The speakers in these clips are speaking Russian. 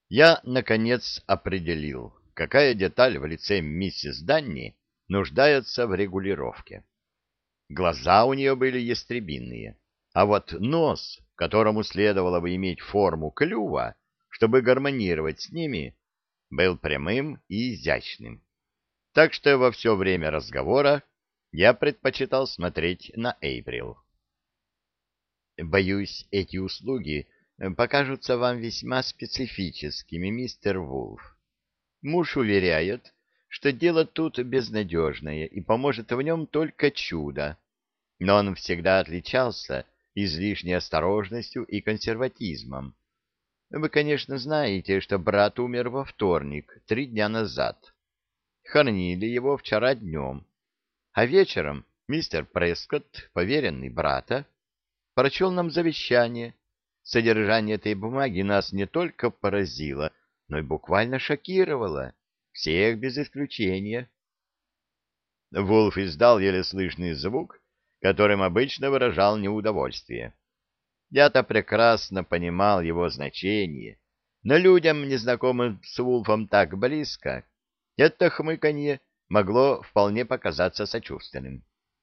Я, наконец, определил, какая деталь в лице миссис Данни нуждается в регулировке. Глаза у нее были ястребиные, а вот нос, которому следовало бы иметь форму клюва, чтобы гармонировать с ними, был прямым и изящным. Так что во все время разговора я предпочитал смотреть на Эйприл. Боюсь, эти услуги покажутся вам весьма специфическими, мистер Вулф. Муж уверяет, что дело тут безнадежное и поможет в нем только чудо. Но он всегда отличался излишней осторожностью и консерватизмом. Вы, конечно, знаете, что брат умер во вторник, 3 дня назад. Хоронили его вчера днем. А вечером мистер Прескотт, поверенный брата, прочел нам завещание. Содержание этой бумаги нас не только поразило, но и буквально шокировало. Всех без исключения. Вулф издал еле слышный звук, которым обычно выражал неудовольствие. Я-то прекрасно понимал его значение, но людям, незнакомым с Вулфом так близко, это хмыканье могло вполне показаться сочувственным.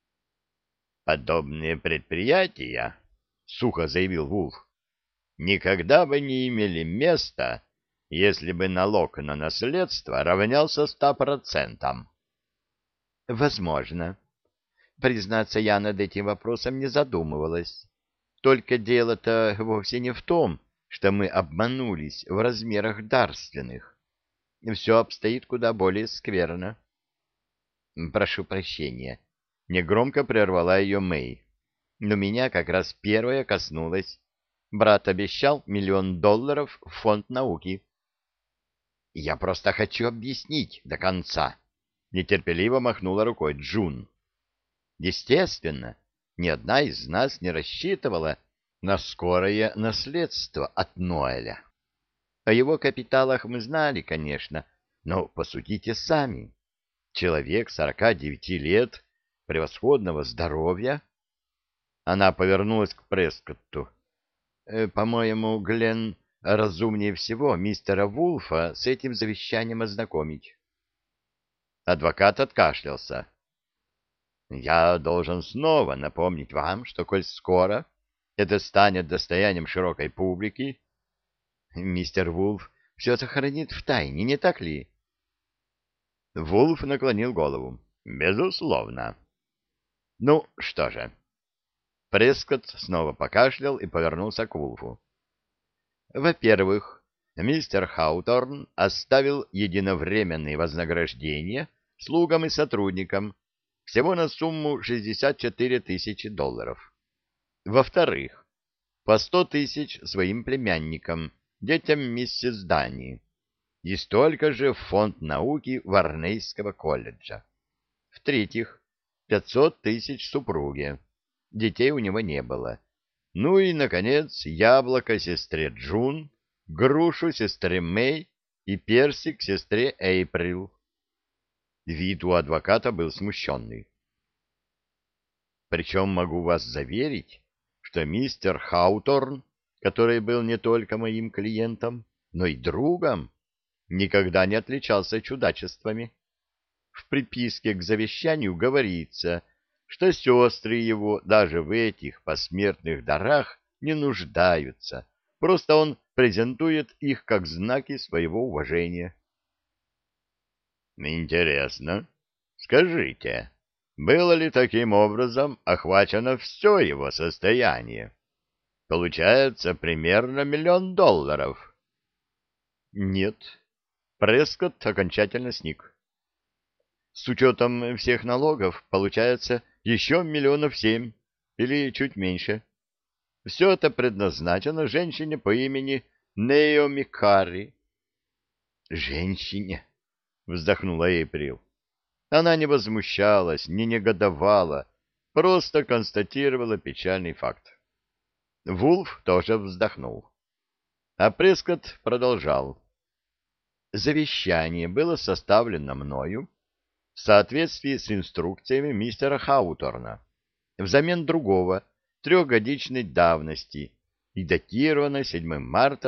«Подобные предприятия, — сухо заявил Вулф, — никогда бы не имели места, если бы налог на наследство равнялся 100%. Возможно. Признаться, я над этим вопросом не задумывалась. Только дело-то вовсе не в том, что мы обманулись в размерах дарственных. Все обстоит куда более скверно. Прошу прощения. Негромко прервала ее Мэй. Но меня как раз первая коснулась. Брат обещал $1 000 000 в фонд науки. Я просто хочу объяснить до конца. Нетерпеливо махнула рукой Джун. Естественно, ни одна из нас не рассчитывала на скорое наследство от Ноэля. О его капиталах мы знали, конечно, но посудите сами. Человек 49 лет, превосходного здоровья. Она повернулась к Прескотту. По-моему, Гленн, разумнее всего мистера Вулфа с этим завещанием ознакомить. Адвокат откашлялся. Я должен снова напомнить вам, что, коль скоро это станет достоянием широкой публики, мистер Вулф все сохранит в тайне, не так ли? Вулф наклонил голову. Безусловно. Ну, что же. Прескотт снова покашлял и повернулся к Вулфу. Во-первых, мистер Хауторн оставил единовременные вознаграждения слугам и сотрудникам всего на сумму $64 000. Во-вторых, по 100 000 своим племянникам, детям миссис Дани, и столько же в фонд науки Варнейского колледжа. В-третьих, 500 000 супруге. Детей у него не было. Ну и, наконец, яблоко сестре Джун, грушу сестре Мэй и персик сестре Эйприл. Вид у адвоката был смущенный. Причем могу вас заверить, что мистер Хауторн, который был не только моим клиентом, но и другом, никогда не отличался чудачествами. В приписке к завещанию говорится, что сестры его даже в этих посмертных дарах не нуждаются, просто он презентует их как знаки своего уважения. Интересно. Скажите, было ли таким образом охвачено все его состояние? Получается примерно $1 000 000. Нет. Прескотт окончательно сник. С учетом всех налогов получается еще 7 миллионов или чуть меньше. Все это предназначено женщине по имени Неоми Карри. Женщине? Вздохнула Эйприл. Она не возмущалась, не негодовала, просто констатировала печальный факт. Вулф тоже вздохнул. А Прескотт продолжал. Завещание было составлено мною в соответствии с инструкциями мистера Хауторна взамен другого 3-годичной давности и датировано 7 марта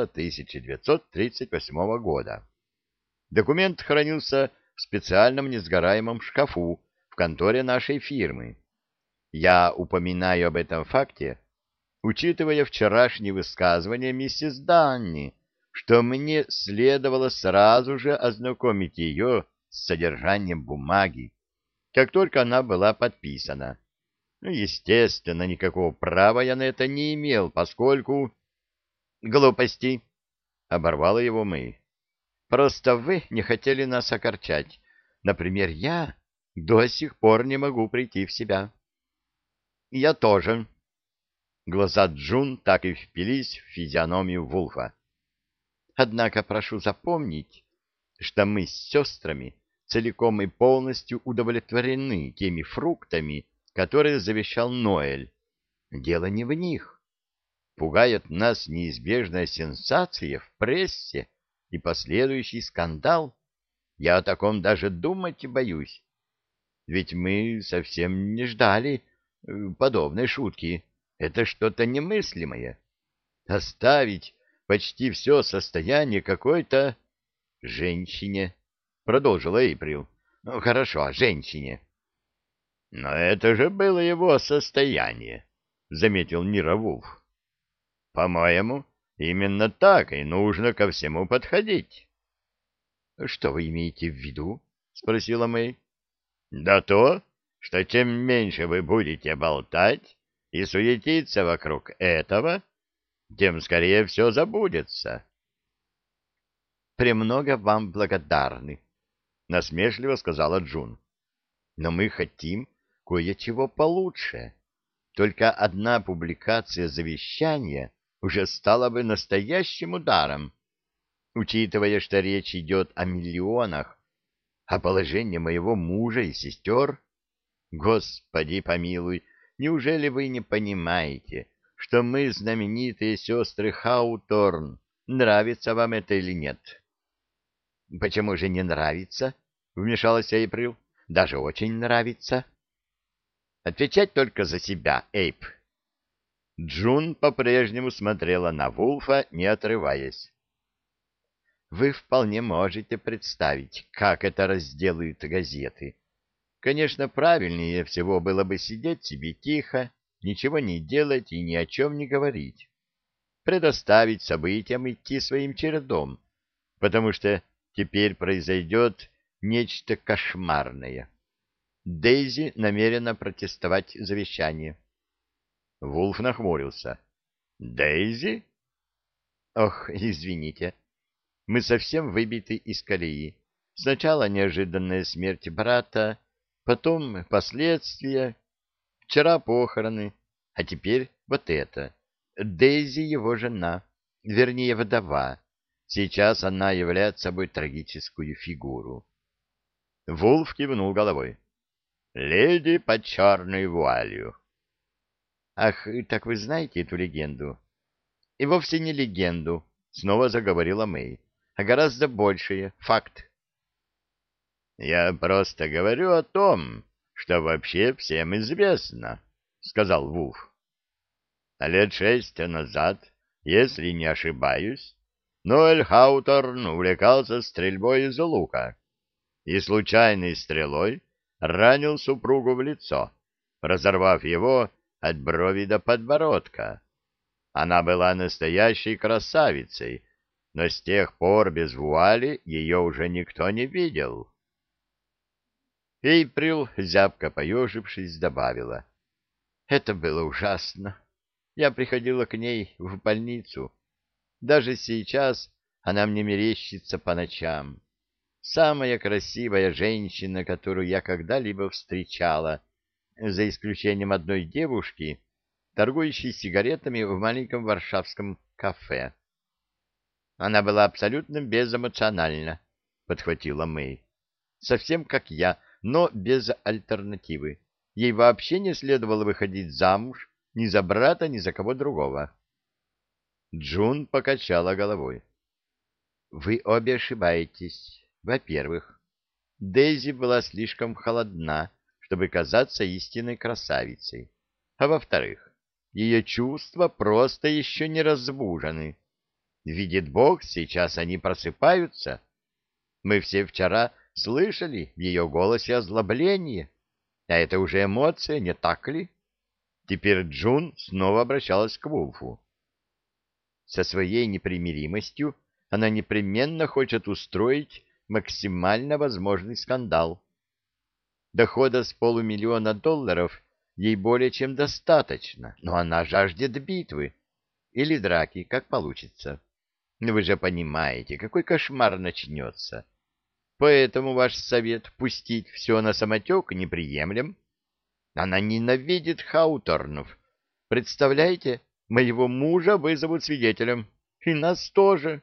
1938 года. Документ хранился в специальном несгораемом шкафу в конторе нашей фирмы. Я упоминаю об этом факте, учитывая вчерашнее высказывание миссис Данни, что мне следовало сразу же ознакомить ее с содержанием бумаги, как только она была подписана. Ну, естественно, никакого права я на это не имел, поскольку... Глупости, — оборвала его Мэй. Просто вы не хотели нас огорчать. Например, я до сих пор не могу прийти в себя. Я тоже. Глаза Джун так и впились в физиономию Вулфа. Однако прошу запомнить, что мы с сестрами целиком и полностью удовлетворены теми фруктами, которые завещал Ноэль. Дело не в них. Пугает нас неизбежная сенсация в прессе и последующий скандал. Я о таком даже думать боюсь. Ведь мы совсем не ждали подобной шутки. Это что-то немыслимое. Оставить почти все состояние какой-то женщине, продолжила Эйприл. Ну, хорошо, женщине. Но это же было его состояние, заметил Нира Вулф. По-моему, именно так и нужно ко всему подходить. Что вы имеете в виду? Спросила Мэй. Да то, что чем меньше вы будете болтать и суетиться вокруг этого, тем скорее все забудется. «Премного вам благодарны», — насмешливо сказала Джун. «Но мы хотим кое-чего получше. Только одна публикация завещания уже стала бы настоящим ударом, учитывая, что речь идет о миллионах, а положение моего мужа и сестер... Господи помилуй, неужели вы не понимаете, что мы знаменитые сестры Хауторн? Нравится вам это или нет?» «Почему же не нравится?» — вмешалась Эйприл. «Даже очень нравится». «Отвечать только за себя, Эйп». Джун по-прежнему смотрела на Вулфа, не отрываясь. «Вы вполне можете представить, как это разделают газеты. Конечно, правильнее всего было бы сидеть себе тихо, ничего не делать и ни о чем не говорить. Предоставить событиям идти своим чередом, потому что теперь произойдет нечто кошмарное. Дейзи намерена протестовать завещание». Вулф нахмурился. «Дейзи?» «Ох, извините, мы совсем выбиты из колеи. Сначала неожиданная смерть брата, потом последствия, вчера похороны, а теперь вот это. Дейзи его жена, вернее, вдова. Сейчас она являет собой трагическую фигуру». Вулф кивнул головой. «Леди под черной вуалью». «Ах, так вы знаете эту легенду?» «И вовсе не легенду», — снова заговорила Мэй, — «а гораздо большее. Факт». «Я просто говорю о том, что вообще всем известно», — сказал Вулф. «А лет 6 назад, если не ошибаюсь, Ноэль Хауторн увлекался стрельбой из лука и случайной стрелой ранил супругу в лицо, разорвав его от брови до подбородка. Она была настоящей красавицей, но с тех пор без вуали ее уже никто не видел». Эйприл, зябко поежившись, добавила: «Это было ужасно. Я приходила к ней в больницу. Даже сейчас она мне мерещится по ночам. Самая красивая женщина, которую я когда-либо встречала, за исключением одной девушки, торгующей сигаретами в маленьком варшавском кафе». «Она была абсолютно безэмоциональна», — подхватила Мэй. «Совсем как я, но без альтернативы. Ей вообще не следовало выходить замуж ни за брата, ни за кого другого». Джун покачала головой. «Вы обе ошибаетесь. Во-первых, Дейзи была слишком холодна, чтобы казаться истинной красавицей. А во-вторых, ее чувства просто еще не разбужены. Видит Бог, сейчас они просыпаются. Мы все вчера слышали в ее голосе озлобление, а это уже эмоция, не так ли? Теперь Джун снова обращалась к Вулфу. Со своей непримиримостью она непременно хочет устроить максимально возможный скандал. Дохода с $500 000 ей более чем достаточно, но она жаждет битвы или драки, как получится. Вы же понимаете, какой кошмар начнется. Поэтому ваш совет пустить все на самотек неприемлем. Она ненавидит Хауторнов. Представляете, моего мужа вызовут свидетелем. И нас тоже.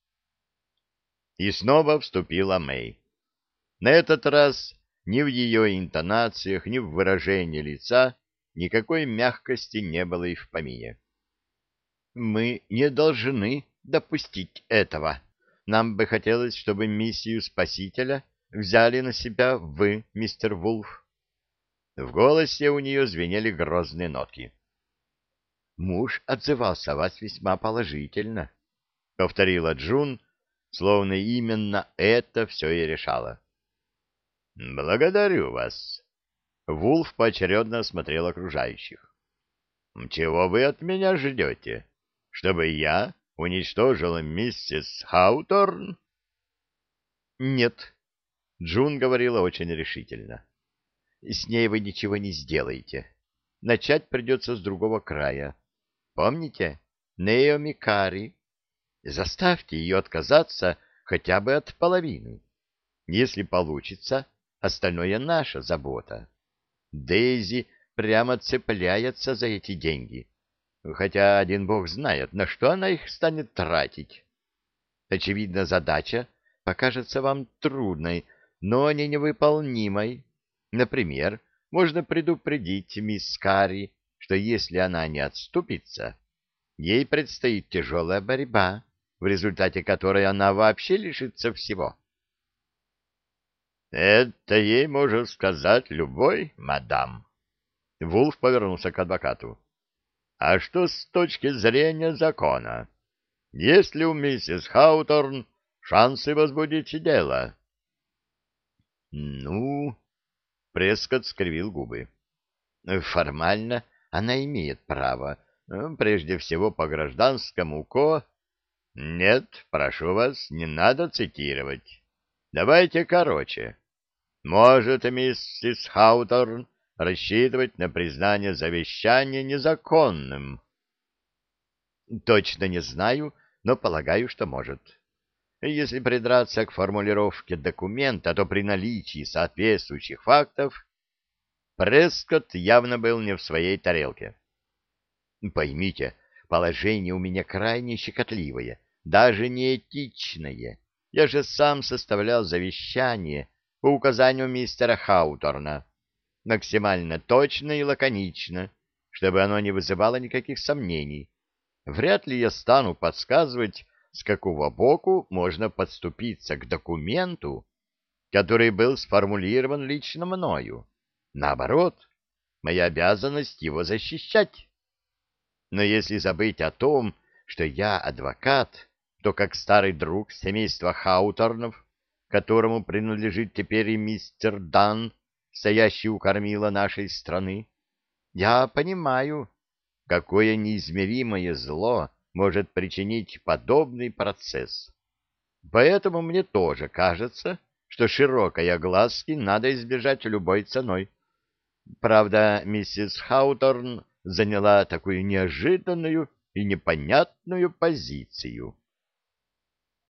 И снова вступила Мэй. На этот раз ни в ее интонациях, ни в выражении лица никакой мягкости не было и в помине. Мы не должны допустить этого. Нам бы хотелось, чтобы миссию спасителя взяли на себя вы, мистер Вулф. В голосе у нее звенели грозные нотки. Муж отзывался о вас весьма положительно, — повторила Джун, словно именно это все и решало. — Благодарю вас. Вулф поочередно осмотрел окружающих. — Чего вы от меня ждете? Чтобы я уничтожила миссис Хауторн? — Нет, — Джун говорила очень решительно. — С ней вы ничего не сделаете. Начать придется с другого края. Помните? Неоми Кари. Заставьте ее отказаться хотя бы от половины. Если получится, остальное наша забота. Дейзи прямо цепляется за эти деньги, хотя один бог знает, на что она их станет тратить. Очевидно, задача покажется вам трудной, но не невыполнимой. Например, можно предупредить мисс Карри, что если она не отступится, ей предстоит тяжелая борьба, в результате которой она вообще лишится всего. — Это ей может сказать любой, мадам. Вулф повернулся к адвокату. — А что с точки зрения закона? Есть ли у миссис Хауторн шансы возбудить дело? — Ну... Прескотт скривил губы. Формально она имеет право, прежде всего по гражданскому Нет, прошу вас, не надо цитировать. Давайте короче. Может миссис Хауторн рассчитывать на признание завещания незаконным? Точно не знаю, но полагаю, что может. Если придраться к формулировке документа, то при наличии соответствующих фактов Прескотт явно был не в своей тарелке. Поймите, положение у меня крайне щекотливое, даже неэтичное. Я же сам составлял завещание по указанию мистера Хауторна, максимально точно и лаконично, чтобы оно не вызывало никаких сомнений. Вряд ли я стану подсказывать, с какого боку можно подступиться к документу, который был сформулирован лично мною. Наоборот, моя обязанность его защищать. Но если забыть о том, что я адвокат, то как старый друг семейства Хауторнов, которому принадлежит теперь и мистер Дан, стоящий у кормила нашей страны, я понимаю, какое неизмеримое зло может причинить подобный процесс. Поэтому мне тоже кажется, что широкой огласки надо избежать любой ценой. Правда, миссис Хауторн заняла такую неожиданную и непонятную позицию.